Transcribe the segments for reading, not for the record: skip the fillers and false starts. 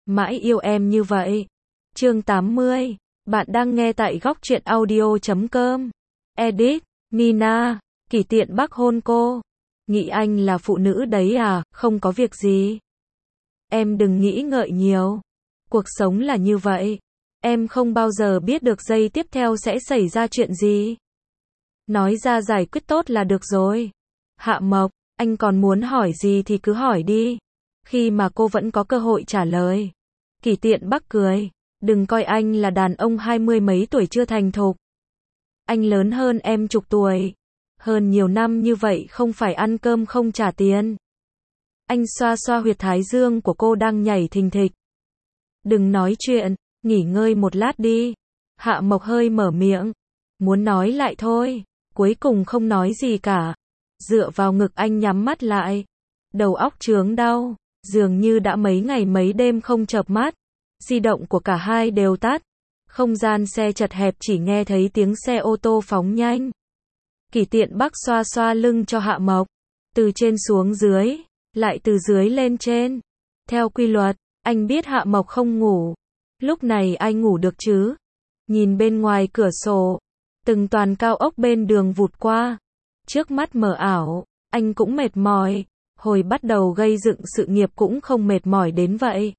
Mãi yêu em như vậy. Chương 80. Bạn đang nghe tại góc truyện audio.com. Edit, Nina. Kỷ Tiện Bắc hôn cô. Nghĩ anh là phụ nữ đấy à, không có việc gì. Em đừng nghĩ ngợi nhiều. Cuộc sống là như vậy. Em không bao giờ biết được giây tiếp theo sẽ xảy ra chuyện gì. Nói ra giải quyết tốt là được rồi. Hạ Mộc, anh còn muốn hỏi gì thì cứ hỏi đi. Khi mà cô vẫn có cơ hội trả lời. Kỷ Tiện Bắc cười. Đừng coi anh là đàn ông 20 mấy tuổi chưa thành thục. Anh lớn hơn em chục tuổi. Hơn nhiều năm như vậy không phải ăn cơm không trả tiền. Anh xoa xoa huyệt thái dương của cô đang nhảy thình thịch. Đừng nói chuyện, nghỉ ngơi một lát đi. Hạ Mộc hơi mở miệng. Muốn nói lại thôi. Cuối cùng không nói gì cả. Dựa vào ngực anh nhắm mắt lại. Đầu óc chướng đau. Dường như đã mấy ngày mấy đêm không chợp mắt. Di động của cả hai đều tắt. Không gian xe chật hẹp chỉ nghe thấy tiếng xe ô tô phóng nhanh. Kỷ Tiện Bắc xoa xoa lưng cho Hạ Mộc. Từ trên xuống dưới. Lại từ dưới lên trên. Theo quy luật, anh biết Hạ Mộc không ngủ. Lúc này ai ngủ được chứ? Nhìn bên ngoài cửa sổ. Từng toàn cao ốc bên đường vụt qua. Trước mắt mờ ảo. Anh cũng mệt mỏi. Hồi bắt đầu gây dựng sự nghiệp cũng không mệt mỏi đến vậy.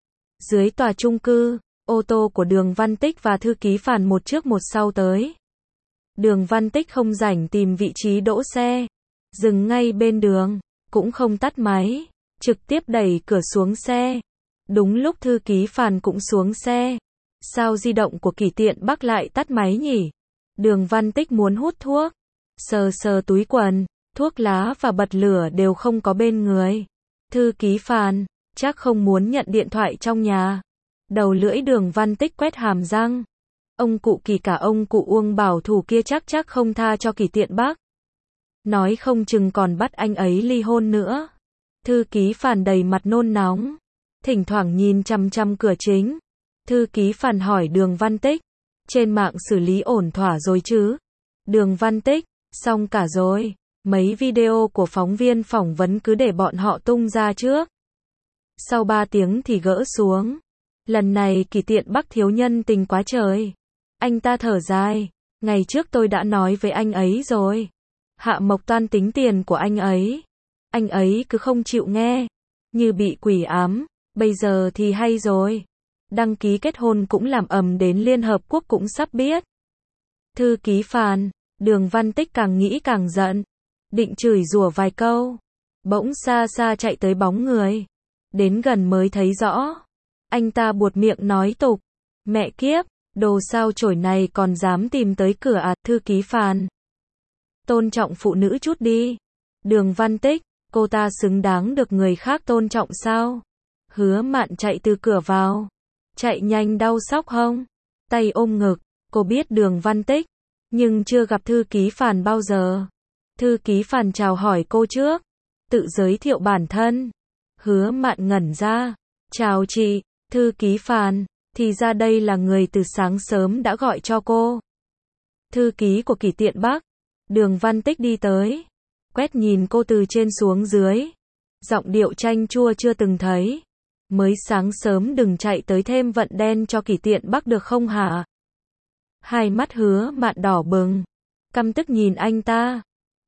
Dưới tòa chung cư, ô tô của Đường Văn Tích và thư ký Phàn một trước một sau tới. Đường Văn Tích không rảnh tìm vị trí đỗ xe. Dừng ngay bên đường, cũng không tắt máy. Trực tiếp đẩy cửa xuống xe. Đúng lúc thư ký Phàn cũng xuống xe. Sao di động của Kỷ Tiện Bắc lại tắt máy nhỉ? Đường Văn Tích muốn hút thuốc. Sờ sờ túi quần, thuốc lá và bật lửa đều không có bên người. Thư ký Phàn, chắc không muốn nhận điện thoại trong nhà. Đầu lưỡi Đường Văn Tích quét hàm răng. Ông cụ Kỷ cả ông cụ Uông bảo thủ kia chắc không tha cho Kỷ Tiện Bắc. Nói không chừng còn bắt anh ấy ly hôn nữa. Thư ký Phàn đầy mặt nôn nóng. Thỉnh thoảng nhìn chằm chằm cửa chính. Thư ký Phàn hỏi Đường Văn Tích. Trên mạng xử lý ổn thỏa rồi chứ? Đường Văn Tích, xong cả rồi. Mấy video của phóng viên phỏng vấn cứ để bọn họ tung ra trước. Sau 3 tiếng thì gỡ xuống. Lần này Kỷ Tiện Bắc thiếu nhân tình quá trời. Anh ta thở dài. Ngày trước tôi đã nói với anh ấy rồi. Hạ Mộc toan tính tiền của anh ấy. Anh ấy cứ không chịu nghe. Như bị quỷ ám. Bây giờ thì hay rồi. Đăng ký kết hôn cũng làm ầm đến Liên Hợp Quốc cũng sắp biết. Thư ký Phàn, Đường Văn Tích càng nghĩ càng giận. Định chửi rủa vài câu. Bỗng xa xa chạy tới bóng người. Đến gần mới thấy rõ. Anh ta buột miệng nói tục. Mẹ kiếp, đồ sao chổi này còn dám tìm tới cửa à? Thư ký Phàn. Tôn trọng phụ nữ chút đi. Đường Văn Tích, cô ta xứng đáng được người khác tôn trọng sao? Hứa Mạn chạy từ cửa vào. Chạy nhanh đau xóc hông? Tay ôm ngực. Cô biết Đường Văn Tích. Nhưng chưa gặp thư ký Phàn bao giờ. Thư ký Phàn chào hỏi cô trước. Tự giới thiệu bản thân. Hứa Mạn ngẩn ra. Chào chị, thư ký Phàn. Thì ra đây là người từ sáng sớm đã gọi cho cô. Thư ký của Kỷ Tiện Bắc. Đường Văn Tích đi tới. Quét nhìn cô từ trên xuống dưới. Giọng điệu chanh chua chưa từng thấy. Mới sáng sớm đừng chạy tới thêm vận đen cho Kỷ Tiện Bắc được không hả? Hai mắt Hứa Mạn đỏ bừng. Căm tức nhìn anh ta.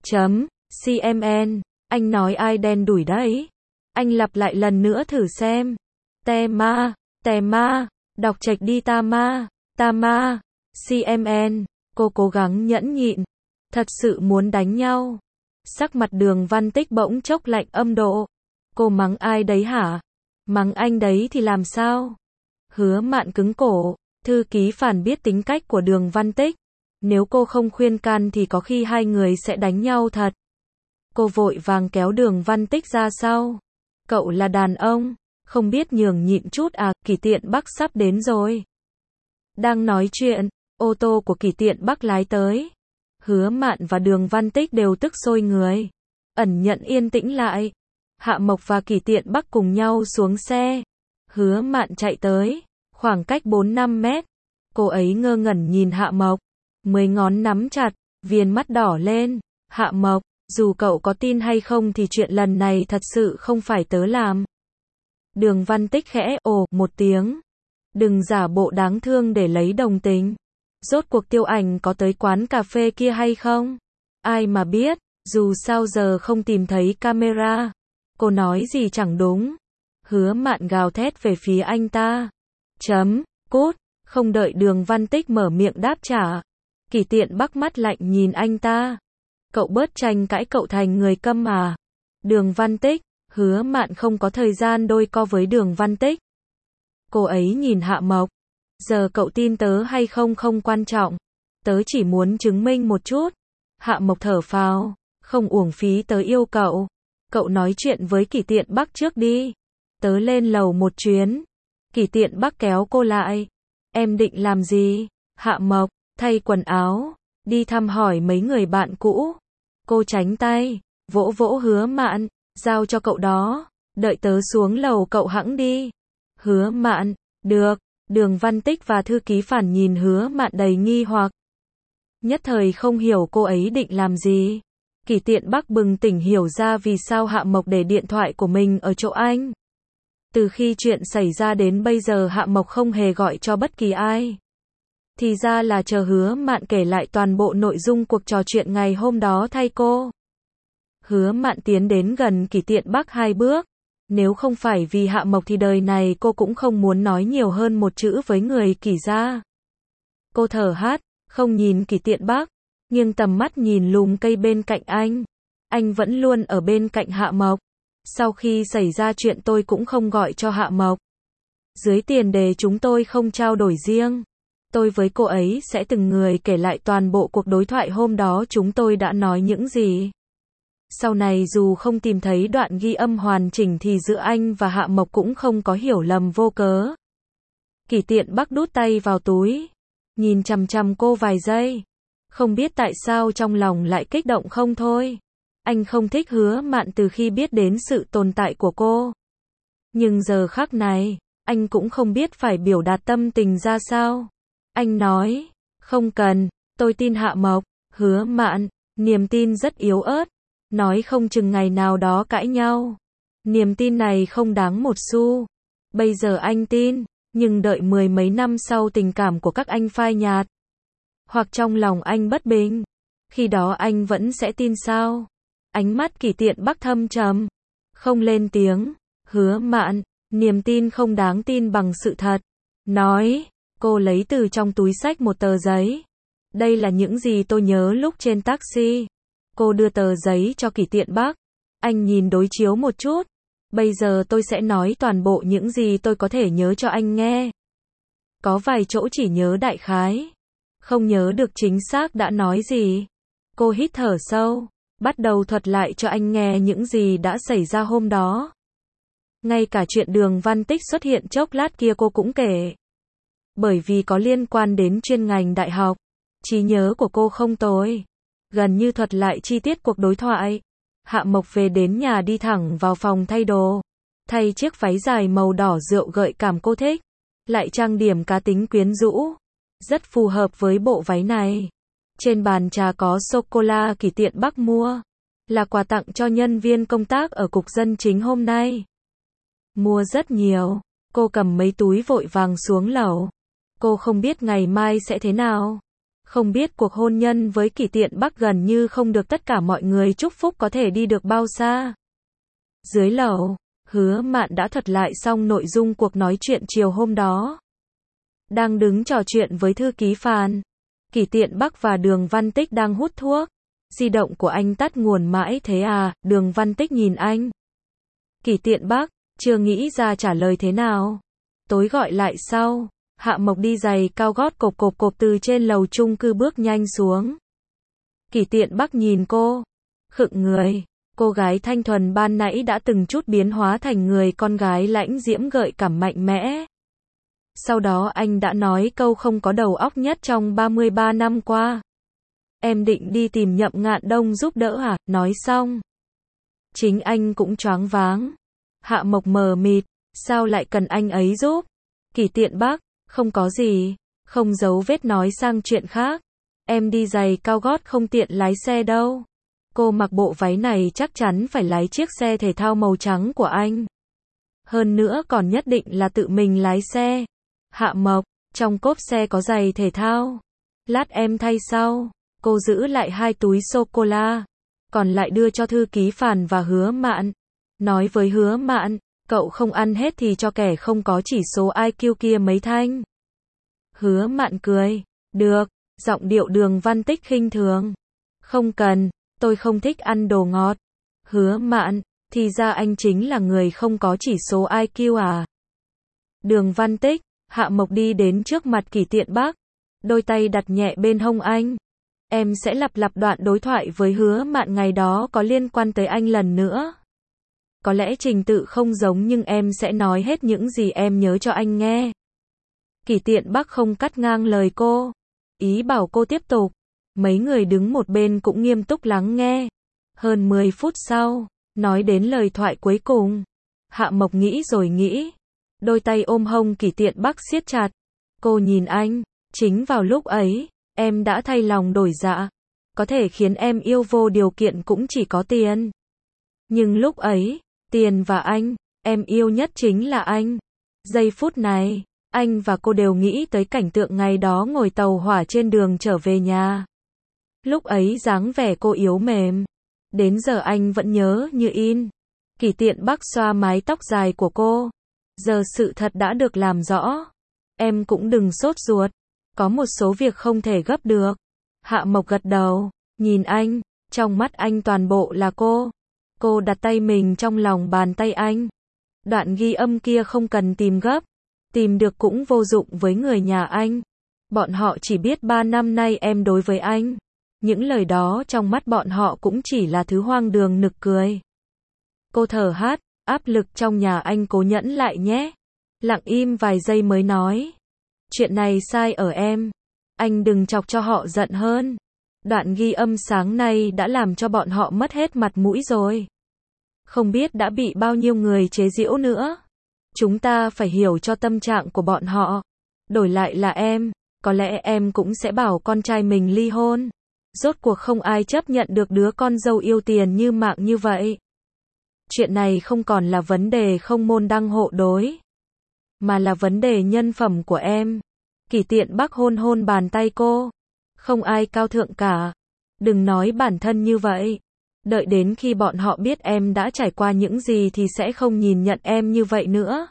CMN, anh nói ai đen đủi đấy? Anh lặp lại lần nữa thử xem. Tè ma, đọc chệch đi ta ma, CMN, cô cố gắng nhẫn nhịn. Thật sự muốn đánh nhau. Sắc mặt Đường Văn Tích bỗng chốc lạnh âm độ. Cô mắng ai đấy hả? Mắng anh đấy thì làm sao? Hứa Mạn cứng cổ. Thư ký Phàn biết tính cách của Đường Văn Tích. Nếu cô không khuyên can thì có khi hai người sẽ đánh nhau thật. Cô vội vàng kéo Đường Văn Tích ra sau. Cậu là đàn ông, không biết nhường nhịn chút à? Kỷ Tiện Bắc sắp đến rồi. Đang nói chuyện, ô tô của Kỷ Tiện Bắc lái tới. Hứa Mạn và Đường Văn Tích đều tức sôi người. Ẩn nhận yên tĩnh lại. Hạ Mộc và Kỷ Tiện Bắc cùng nhau xuống xe. Hứa Mạn chạy tới. Khoảng cách 4-5 mét. Cô ấy ngơ ngẩn nhìn Hạ Mộc. 10 ngón nắm chặt, viền mắt đỏ lên. Hạ Mộc, dù cậu có tin hay không thì chuyện lần này thật sự không phải tớ làm. Đường Văn Tích khẽ ồ một tiếng. Đừng giả bộ đáng thương để lấy đồng tình. Rốt cuộc Tiêu Ảnh có tới quán cà phê kia hay không? Ai mà biết, dù sao giờ không tìm thấy camera. Cô nói gì chẳng đúng. Hứa Mạn gào thét về phía anh ta. Cút, không đợi Đường Văn Tích mở miệng đáp trả. Kỷ Tiện Bắc mắt lạnh nhìn anh ta. Cậu bớt tranh cãi, cậu thành người câm à? Đường Văn Tích, Hứa Mạn không có thời gian đôi co với Đường Văn Tích. Cô ấy nhìn Hạ Mộc. Giờ cậu tin tớ hay không không quan trọng. Tớ chỉ muốn chứng minh một chút. Hạ Mộc thở phào. Không uổng phí tớ yêu cậu. Cậu nói chuyện với Kỷ Tiện Bắc trước đi. Tớ lên lầu một chuyến. Kỷ Tiện Bắc kéo cô lại. Em định làm gì? Hạ Mộc, thay quần áo. Đi thăm hỏi mấy người bạn cũ. Cô tránh tay. Vỗ vỗ Hứa Mạn. Giao cho cậu đó. Đợi tớ xuống lầu cậu hẵng đi. Hứa Mạn, được. Đường Văn Tích và thư ký Phản nhìn Hứa Mạn đầy nghi hoặc. Nhất thời không hiểu cô ấy định làm gì. Kỷ Tiện Bắc bừng tỉnh hiểu ra vì sao Hạ Mộc để điện thoại của mình ở chỗ anh. Từ khi chuyện xảy ra đến bây giờ Hạ Mộc không hề gọi cho bất kỳ ai. Thì ra là chờ Hứa Mạn kể lại toàn bộ nội dung cuộc trò chuyện ngày hôm đó thay cô. Hứa Mạn tiến đến gần Kỷ Tiện Bắc 2 bước. Nếu không phải vì Hạ Mộc thì đời này cô cũng không muốn nói nhiều hơn một chữ với người Kỷ gia. Cô thở hắt, không nhìn Kỷ Tiện Bắc, nghiêng tầm mắt nhìn lùm cây bên cạnh anh. Anh vẫn luôn ở bên cạnh Hạ Mộc. Sau khi xảy ra chuyện tôi cũng không gọi cho Hạ Mộc. Dưới tiền đề chúng tôi không trao đổi riêng. Tôi với cô ấy sẽ từng người kể lại toàn bộ cuộc đối thoại hôm đó chúng tôi đã nói những gì. Sau này dù không tìm thấy đoạn ghi âm hoàn chỉnh thì giữa anh và Hạ Mộc cũng không có hiểu lầm vô cớ. Kỷ Tiện Bắc đút tay vào túi, nhìn chằm chằm cô vài giây. Không biết tại sao trong lòng lại kích động không thôi. Anh không thích Hứa Mạn từ khi biết đến sự tồn tại của cô. Nhưng giờ khắc này, anh cũng không biết phải biểu đạt tâm tình ra sao. Anh nói, không cần, tôi tin Hạ Mộc. Hứa Mạn, niềm tin rất yếu ớt. Nói không chừng ngày nào đó cãi nhau. Niềm tin này không đáng một xu. Bây giờ anh tin, nhưng đợi 10 mấy năm sau tình cảm của các anh phai nhạt. Hoặc trong lòng anh bất bình. Khi đó anh vẫn sẽ tin sao? Ánh mắt Kỷ Tiện Bắc thâm trầm. Không lên tiếng. Hứa Mạn, niềm tin không đáng tin bằng sự thật. Nói, cô lấy từ trong túi xách một tờ giấy. Đây là những gì tôi nhớ lúc trên taxi. Cô đưa tờ giấy cho Kỷ Tiện Bắc. Anh nhìn đối chiếu một chút. Bây giờ tôi sẽ nói toàn bộ những gì tôi có thể nhớ cho anh nghe. Có vài chỗ chỉ nhớ đại khái. Không nhớ được chính xác đã nói gì. Cô hít thở sâu. Bắt đầu thuật lại cho anh nghe những gì đã xảy ra hôm đó. Ngay cả chuyện Đường Văn Tích xuất hiện chốc lát kia cô cũng kể. Bởi vì có liên quan đến chuyên ngành đại học. Trí nhớ của cô không tồi. Gần như thuật lại chi tiết cuộc đối thoại. Hạ Mộc về đến nhà đi thẳng vào phòng thay đồ. Thay chiếc váy dài màu đỏ rượu gợi cảm cô thích. Lại trang điểm cá tính quyến rũ. Rất phù hợp với bộ váy này. Trên bàn trà có sô-cô-la Kỷ Tiện Bắc mua. Là quà tặng cho nhân viên công tác ở cục dân chính hôm nay. Mua rất nhiều. Cô cầm mấy túi vội vàng xuống lầu. Cô không biết ngày mai sẽ thế nào. Không biết cuộc hôn nhân với Kỷ Tiện Bắc gần như không được tất cả mọi người chúc phúc có thể đi được bao xa. Dưới lầu, Hứa Mạn đã thuật lại xong nội dung cuộc nói chuyện chiều hôm đó. Đang đứng trò chuyện với thư ký Phàn. Kỷ Tiện Bắc và Đường Văn Tích đang hút thuốc. Di động của anh tắt nguồn mãi thế à? Đường Văn Tích nhìn anh. Kỷ Tiện Bắc, chưa nghĩ ra trả lời thế nào. Tối gọi lại sau. Hạ Mộc đi giày cao gót cộp cộp cộp từ trên lầu chung cư bước nhanh xuống. Kỷ Tiện Bắc nhìn cô. Khựng người. Cô gái thanh thuần ban nãy đã từng chút biến hóa thành người con gái lãnh diễm gợi cảm mạnh mẽ. Sau đó anh đã nói câu không có đầu óc nhất trong 33 năm qua. Em định đi tìm Nhậm Ngạn Đông giúp đỡ à? Nói xong. Chính anh cũng choáng váng. Hạ Mộc mờ mịt. Sao lại cần anh ấy giúp? Kỷ Tiện Bắc. Không có gì. Không giấu vết nói sang chuyện khác. Em đi giày cao gót không tiện lái xe đâu. Cô mặc bộ váy này chắc chắn phải lái chiếc xe thể thao màu trắng của anh. Hơn nữa còn nhất định là tự mình lái xe. Hạ Mộc, trong cốp xe có giày thể thao. Lát em thay sau. Cô giữ lại 2 túi sô-cô-la. Còn lại đưa cho thư ký Phàn và Hứa Mạn. Nói với Hứa Mạn, cậu không ăn hết thì cho kẻ không có chỉ số IQ kia mấy thanh. Hứa Mạn cười. Được, giọng điệu Đường Văn Tích khinh thường. Không cần, tôi không thích ăn đồ ngọt. Hứa Mạn, thì ra anh chính là người không có chỉ số IQ à? Đường Văn Tích, Hạ Mộc đi đến trước mặt Kỷ Tiện Bắc. Đôi tay đặt nhẹ bên hông anh. Em sẽ lặp đoạn đối thoại với Hứa Mạn ngày đó có liên quan tới anh lần nữa. Có lẽ trình tự không giống nhưng em sẽ nói hết những gì em nhớ cho anh nghe. Kỷ Tiện Bắc không cắt ngang lời cô. Ý bảo cô tiếp tục. Mấy người đứng một bên cũng nghiêm túc lắng nghe. Hơn 10 phút sau, nói đến lời thoại cuối cùng. Hạ Mộc nghĩ rồi nghĩ. Đôi tay ôm hông Kỷ Tiện Bắc siết chặt. Cô nhìn anh. Chính vào lúc ấy, em đã thay lòng đổi dạ. Có thể khiến em yêu vô điều kiện cũng chỉ có tiền. Nhưng lúc ấy, tiền và anh, em yêu nhất chính là anh. Giây phút này, anh và cô đều nghĩ tới cảnh tượng ngày đó ngồi tàu hỏa trên đường trở về nhà. Lúc ấy dáng vẻ cô yếu mềm. Đến giờ anh vẫn nhớ như in. Kỷ Tiện Bắc xoa mái tóc dài của cô. Giờ sự thật đã được làm rõ. Em cũng đừng sốt ruột. Có một số việc không thể gấp được. Hạ Mộc gật đầu. Nhìn anh. Trong mắt anh toàn bộ là cô. Cô đặt tay mình trong lòng bàn tay anh. Đoạn ghi âm kia không cần tìm gấp. Tìm được cũng vô dụng với người nhà anh. Bọn họ chỉ biết 3 năm nay em đối với anh. Những lời đó trong mắt bọn họ cũng chỉ là thứ hoang đường nực cười. Cô thở hát, áp lực trong nhà anh cố nhẫn lại nhé. Lặng im vài giây mới nói. Chuyện này sai ở em. Anh đừng chọc cho họ giận hơn. Đoạn ghi âm sáng nay đã làm cho bọn họ mất hết mặt mũi rồi. Không biết đã bị bao nhiêu người chế giễu nữa. Chúng ta phải hiểu cho tâm trạng của bọn họ. Đổi lại là em, có lẽ em cũng sẽ bảo con trai mình ly hôn. Rốt cuộc không ai chấp nhận được đứa con dâu yêu tiền như Mạng như vậy. Chuyện này không còn là vấn đề không môn đăng hộ đối, mà là vấn đề nhân phẩm của em. Kỷ Tiện Bắc hôn hôn bàn tay cô. Không ai cao thượng cả. Đừng nói bản thân như vậy. Đợi đến khi bọn họ biết em đã trải qua những gì thì sẽ không nhìn nhận em như vậy nữa.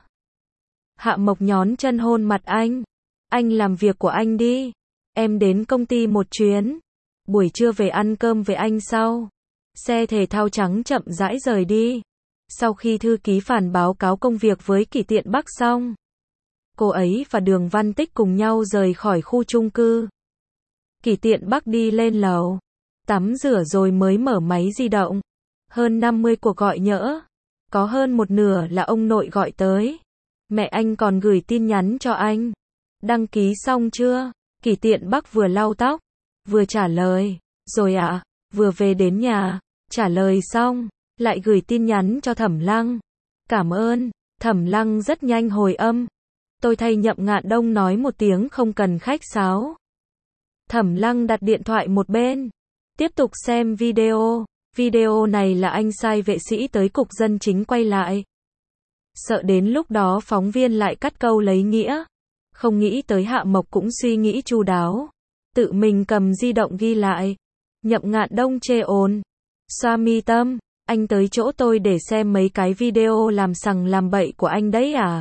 Hạ Mộc nhón chân hôn mặt anh. Anh làm việc của anh đi. Em đến công ty một chuyến. Buổi trưa về ăn cơm với anh sau. Xe thể thao trắng chậm rãi rời đi. Sau khi thư ký Phàn báo cáo công việc với Kỷ Tiện Bắc xong, cô ấy và Đường Văn Tích cùng nhau rời khỏi khu chung cư. Kỷ Tiện Bắc đi lên lầu, tắm rửa rồi mới mở máy di động. Hơn 50 cuộc gọi nhỡ. Có hơn một nửa là ông nội gọi tới. Mẹ anh còn gửi tin nhắn cho anh. Đăng ký xong chưa? Kỷ Tiện Bắc vừa lau tóc, vừa trả lời. Rồi ạ, vừa về đến nhà. Trả lời xong, lại gửi tin nhắn cho Thẩm Lăng. Cảm ơn. Thẩm Lăng rất nhanh hồi âm. Tôi thay Nhậm Ngạn Đông nói một tiếng không cần khách sáo. Thẩm Lăng đặt điện thoại một bên. Tiếp tục xem video. Video này là anh sai vệ sĩ tới cục dân chính quay lại. Sợ đến lúc đó phóng viên lại cắt câu lấy nghĩa. Không nghĩ tới Hạ Mộc cũng suy nghĩ chu đáo. Tự mình cầm di động ghi lại. Nhậm Ngạn Đông chê ồn. Xoa mi tâm. Anh tới chỗ tôi để xem mấy cái video làm sằng làm bậy của anh đấy à?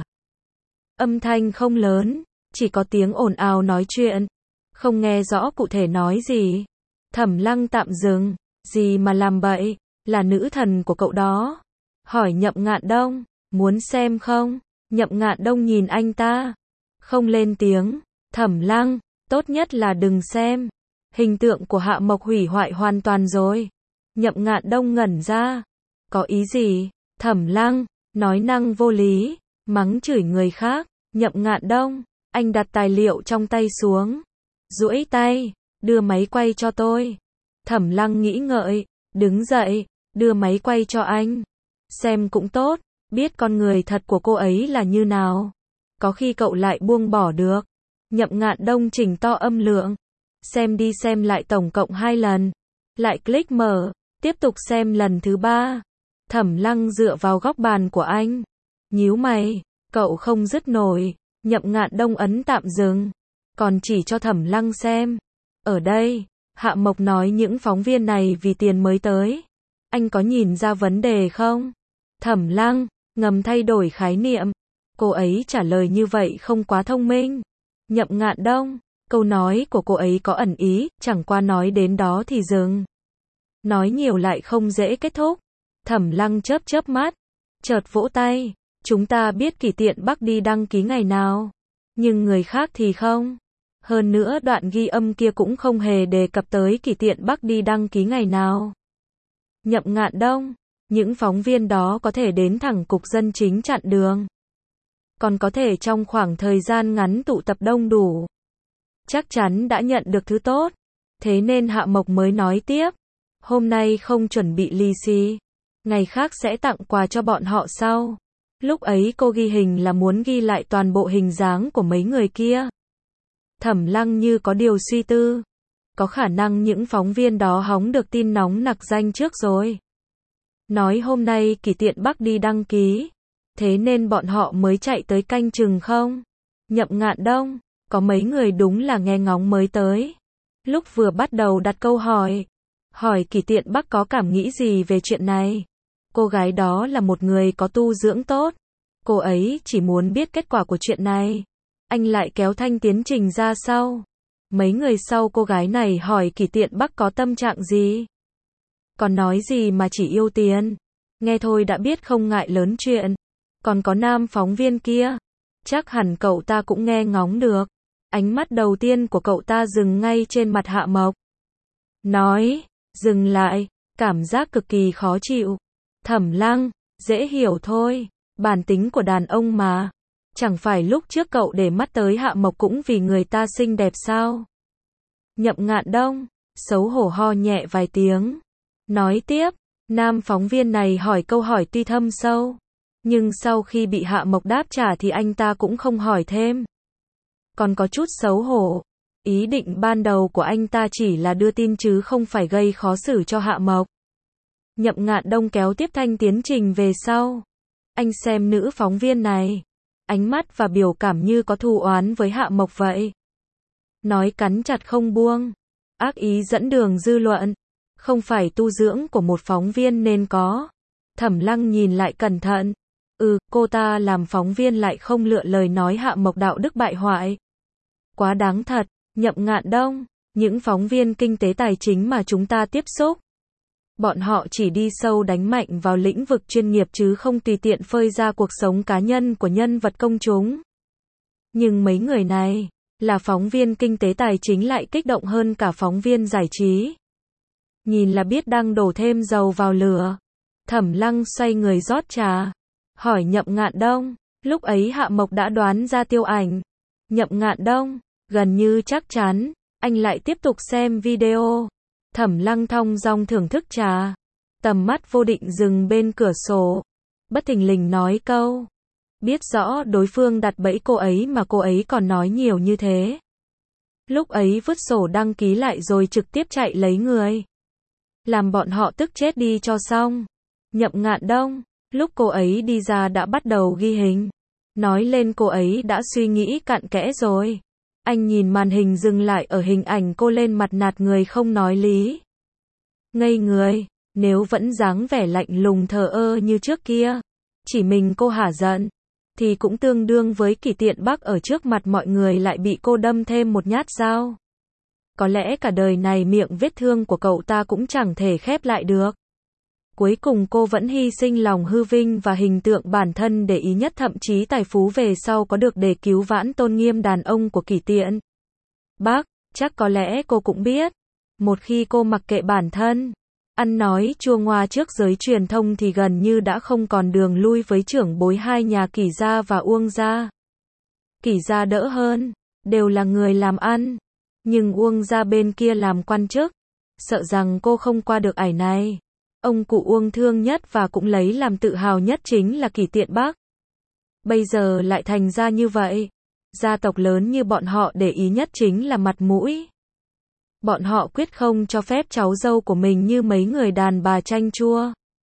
Âm thanh không lớn. Chỉ có tiếng ồn ào nói chuyện. Không nghe rõ cụ thể nói gì. Thẩm Lăng tạm dừng. Gì mà làm bậy? Là nữ thần của cậu đó. Hỏi Nhậm Ngạn Đông. Muốn xem không? Nhậm Ngạn Đông nhìn anh ta. Không lên tiếng. Thẩm Lăng. Tốt nhất là đừng xem. Hình tượng của Hạ Mộc hủy hoại hoàn toàn rồi. Nhậm Ngạn Đông ngẩn ra. Có ý gì? Thẩm Lăng. Nói năng vô lý. Mắng chửi người khác. Nhậm Ngạn Đông. Anh đặt tài liệu trong tay xuống. Duỗi tay. Đưa máy quay cho tôi. Thẩm Lăng nghĩ ngợi. Đứng dậy. Đưa máy quay cho anh. Xem cũng tốt. Biết con người thật của cô ấy là như nào. Có khi cậu lại buông bỏ được. Nhậm Ngạn Đông chỉnh to âm lượng. Xem đi xem lại tổng cộng 2 lần. Lại click mở. Tiếp tục xem lần thứ 3. Thẩm Lăng dựa vào góc bàn của anh. Nhíu mày, cậu không dứt nổi. Nhậm Ngạn Đông ấn tạm dừng, còn chỉ cho Thẩm Lăng xem. Ở đây, Hạ Mộc nói những phóng viên này vì tiền mới tới. Anh có nhìn ra vấn đề không? Thẩm Lăng ngầm thay đổi khái niệm. Cô ấy trả lời như vậy không quá thông minh. Nhậm Ngạn Đông, câu nói của cô ấy có ẩn ý, chẳng qua nói đến đó thì dừng. Nói nhiều lại không dễ kết thúc. Thẩm Lăng chớp chớp mắt, chợt vỗ tay. Chúng ta biết Kỷ Tiện Bắc đi đăng ký ngày nào, nhưng người khác thì không. Hơn nữa đoạn ghi âm kia cũng không hề đề cập tới Kỷ Tiện Bắc đi đăng ký ngày nào. Nhậm Ngạn Đông, những phóng viên đó có thể đến thẳng cục dân chính chặn đường. Còn có thể trong khoảng thời gian ngắn tụ tập đông đủ. Chắc chắn đã nhận được thứ tốt. Thế nên Hạ Mộc mới nói tiếp. Hôm nay không chuẩn bị lì xì. Ngày khác sẽ tặng quà cho bọn họ sau. Lúc ấy cô ghi hình là muốn ghi lại toàn bộ hình dáng của mấy người kia. Thẩm Lăng như có điều suy tư. Có khả năng những phóng viên đó hóng được tin nóng nặc danh trước rồi. Nói hôm nay Kỷ Tiện Bắc đi đăng ký. Thế nên bọn họ mới chạy tới canh chừng không? Nhậm Ngạn Đông, có mấy người đúng là nghe ngóng mới tới. Lúc vừa bắt đầu đặt câu hỏi Kỷ Tiện Bắc có cảm nghĩ gì về chuyện này. Cô gái đó là một người có tu dưỡng tốt. Cô ấy chỉ muốn biết kết quả của chuyện này. Anh lại kéo thanh tiến trình ra sau. Mấy người sau cô gái này hỏi Kỷ Tiện Bắc có tâm trạng gì. Còn nói gì mà chỉ yêu tiền. Nghe thôi đã biết không ngại lớn chuyện. Còn có nam phóng viên kia. Chắc hẳn cậu ta cũng nghe ngóng được. Ánh mắt đầu tiên của cậu ta dừng ngay trên mặt Hạ Mộc. Nói, dừng lại, cảm giác cực kỳ khó chịu. Thẩm Lăng, dễ hiểu thôi, bản tính của đàn ông mà. Chẳng phải lúc trước cậu để mắt tới Hạ Mộc cũng vì người ta xinh đẹp sao? Nhậm Ngạn Đông, xấu hổ ho nhẹ vài tiếng. Nói tiếp, nam phóng viên này hỏi câu hỏi tuy thâm sâu. Nhưng sau khi bị Hạ Mộc đáp trả thì anh ta cũng không hỏi thêm. Còn có chút xấu hổ. Ý định ban đầu của anh ta chỉ là đưa tin chứ không phải gây khó xử cho Hạ Mộc. Nhậm Ngạn Đông kéo tiếp thanh tiến trình về sau. Anh xem nữ phóng viên này. Ánh mắt và biểu cảm như có thù oán với Hạ Mộc vậy. Nói cắn chặt không buông. Ác ý dẫn đường dư luận. Không phải tu dưỡng của một phóng viên nên có. Thẩm Lăng nhìn lại cẩn thận. Cô ta làm phóng viên lại không lựa lời nói Hạ Mộc đạo đức bại hoại. Quá đáng thật. Nhậm Ngạn Đông, những phóng viên kinh tế tài chính mà chúng ta tiếp xúc. Bọn họ chỉ đi sâu đánh mạnh vào lĩnh vực chuyên nghiệp chứ không tùy tiện phơi ra cuộc sống cá nhân của nhân vật công chúng. Nhưng mấy người này, là phóng viên kinh tế tài chính lại kích động hơn cả phóng viên giải trí. Nhìn là biết đang đổ thêm dầu vào lửa. Thẩm Lăng xoay người rót trà. Hỏi Nhậm Ngạn Đông, lúc ấy Hạ Mộc đã đoán ra tiêu ảnh. Nhậm Ngạn Đông, gần như chắc chắn, anh lại tiếp tục xem video. Thẩm Lăng thong dong thưởng thức trà. Tầm mắt vô định dừng bên cửa sổ. Bất thình lình nói câu. Biết rõ đối phương đặt bẫy cô ấy mà cô ấy còn nói nhiều như thế. Lúc ấy vứt sổ đăng ký lại rồi trực tiếp chạy lấy người. Làm bọn họ tức chết đi cho xong. Nhậm Ngạn Đông, lúc cô ấy đi ra đã bắt đầu ghi hình. Nói lên cô ấy đã suy nghĩ cặn kẽ rồi. Anh nhìn màn hình dừng lại ở hình ảnh cô lên mặt nạt người không nói lý. Ngây người, nếu vẫn dáng vẻ lạnh lùng thờ ơ như trước kia, chỉ mình cô hả giận, thì cũng tương đương với Kỷ Tiện Bắc ở trước mặt mọi người lại bị cô đâm thêm một nhát dao. Có lẽ cả đời này miệng vết thương của cậu ta cũng chẳng thể khép lại được. Cuối cùng cô vẫn hy sinh lòng hư vinh và hình tượng bản thân để ý nhất, thậm chí tài phú về sau có được để cứu vãn tôn nghiêm đàn ông của Kỷ Tiện Bắc. Chắc có lẽ cô cũng biết, một khi cô mặc kệ bản thân, ăn nói chua ngoa trước giới truyền thông thì gần như đã không còn đường lui với trưởng bối hai nhà Kỷ gia và Uông gia. Kỷ gia đỡ hơn, đều là người làm ăn, nhưng Uông gia bên kia làm quan chức, sợ rằng cô không qua được ải này. Ông cụ Uông thương nhất và cũng lấy làm tự hào nhất chính là Kỷ Tiện Bắc. Bây giờ lại thành ra như vậy. Gia tộc lớn như bọn họ để ý nhất chính là mặt mũi. Bọn họ quyết không cho phép cháu dâu của mình như mấy người đàn bà chanh chua.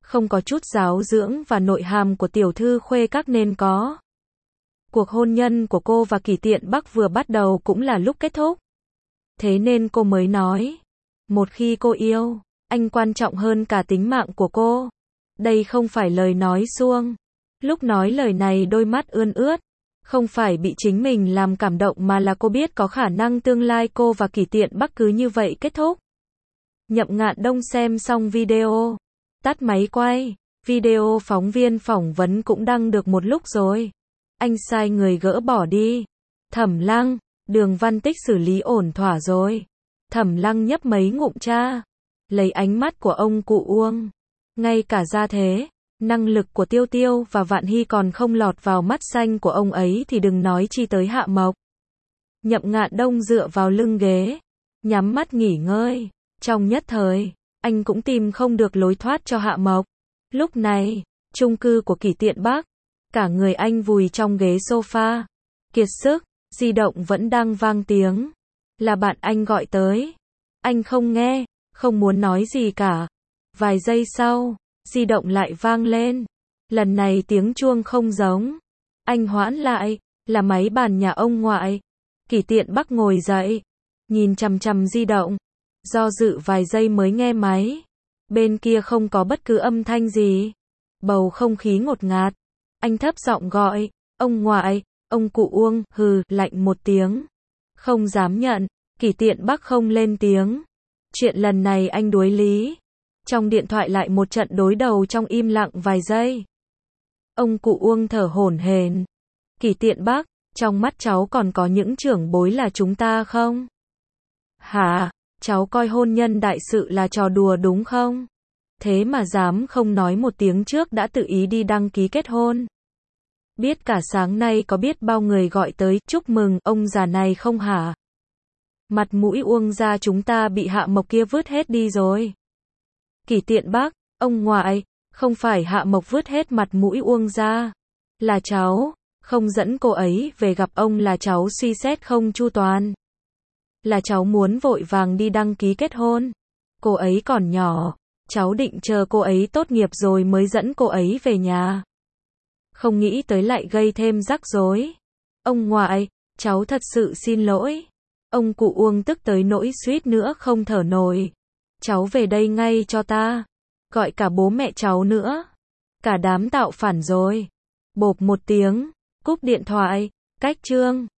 không có chút giáo dưỡng và nội hàm của tiểu thư khuê các nên có. Cuộc hôn nhân của cô và Kỷ Tiện Bắc vừa bắt đầu cũng là lúc kết thúc. Thế nên cô mới nói, một khi cô yêu, anh quan trọng hơn cả tính mạng của cô. Đây không phải lời nói suông. Lúc nói lời này đôi mắt ươn ướt, không phải bị chính mình làm cảm động mà là cô biết có khả năng tương lai cô và Kỷ Tiện Bắc cứ như vậy kết thúc. Nhậm Ngạn Đông xem xong video, tắt máy quay, video phóng viên phỏng vấn cũng đăng được một lúc rồi. Anh sai người gỡ bỏ đi. Thẩm Lăng, Đường Văn Tích xử lý ổn thỏa rồi. Thẩm Lăng nhấp mấy ngụm trà, lấy ánh mắt của ông cụ Uông. Ngay cả gia thế, năng lực của Tiêu Tiêu và Vạn Hy còn không lọt vào mắt xanh của ông ấy thì đừng nói chi tới Hạ Mộc. Nhậm Ngạn Đông dựa vào lưng ghế, nhắm mắt nghỉ ngơi. Trong nhất thời, anh cũng tìm không được lối thoát cho Hạ Mộc. Lúc này, chung cư của Kỷ Tiện Bắc, cả người anh vùi trong ghế sofa, kiệt sức, di động vẫn đang vang tiếng. Là bạn anh gọi tới. Anh không nghe, không muốn nói gì cả. Vài giây sau, di động lại vang lên. Lần này tiếng chuông không giống. Anh hoãn lại, là máy bàn nhà ông ngoại. Kỷ Tiện Bắc ngồi dậy, nhìn chằm chằm di động, do dự vài giây mới nghe máy. Bên kia không có bất cứ âm thanh gì. Bầu không khí ngột ngạt. Anh thấp giọng gọi, ông ngoại, ông cụ Uông, hừ, lạnh một tiếng. Không dám nhận, Kỷ Tiện Bắc không lên tiếng. Chuyện lần này anh đuối lý. Trong điện thoại lại một trận đối đầu trong im lặng vài giây. Ông cụ Uông thở hổn hển. Kỷ Tiện Bắc, trong mắt cháu còn có những trưởng bối là chúng ta không? Hả? Cháu coi hôn nhân đại sự là trò đùa đúng không? Thế mà dám không nói một tiếng trước đã tự ý đi đăng ký kết hôn. Biết cả sáng nay có biết bao người gọi tới chúc mừng ông già này không hả? Mặt mũi Uông gia chúng ta bị Hạ Mộc kia vứt hết đi rồi. Kỷ Tiện Bắc, ông ngoại, không phải Hạ Mộc vứt hết mặt mũi Uông gia. Là cháu, không dẫn cô ấy về gặp ông là cháu suy xét không chu toàn. Là cháu muốn vội vàng đi đăng ký kết hôn. Cô ấy còn nhỏ, cháu định chờ cô ấy tốt nghiệp rồi mới dẫn cô ấy về nhà. Không nghĩ tới lại gây thêm rắc rối. Ông ngoại, cháu thật sự xin lỗi. Ông cụ Uông tức tới nỗi suýt nữa không thở nổi. Cháu về đây ngay cho ta. Gọi cả bố mẹ cháu nữa. Cả đám tạo phản rồi. Bộp một tiếng, cúp điện thoại, cách chương.